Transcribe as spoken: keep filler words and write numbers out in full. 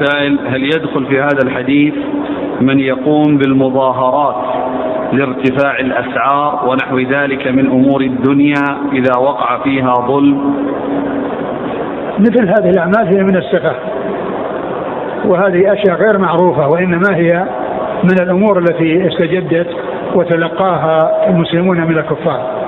السائل: هل يدخل في هذا الحديث من يقوم بالمظاهرات لارتفاع الأسعار ونحو ذلك من أمور الدنيا إذا وقع فيها ظلم؟ مثل هذه الأعمال هي من السفه، وهذه أشياء غير معروفة، وإنما هي من الأمور التي استجدت وتلقاها المسلمون من الكفار.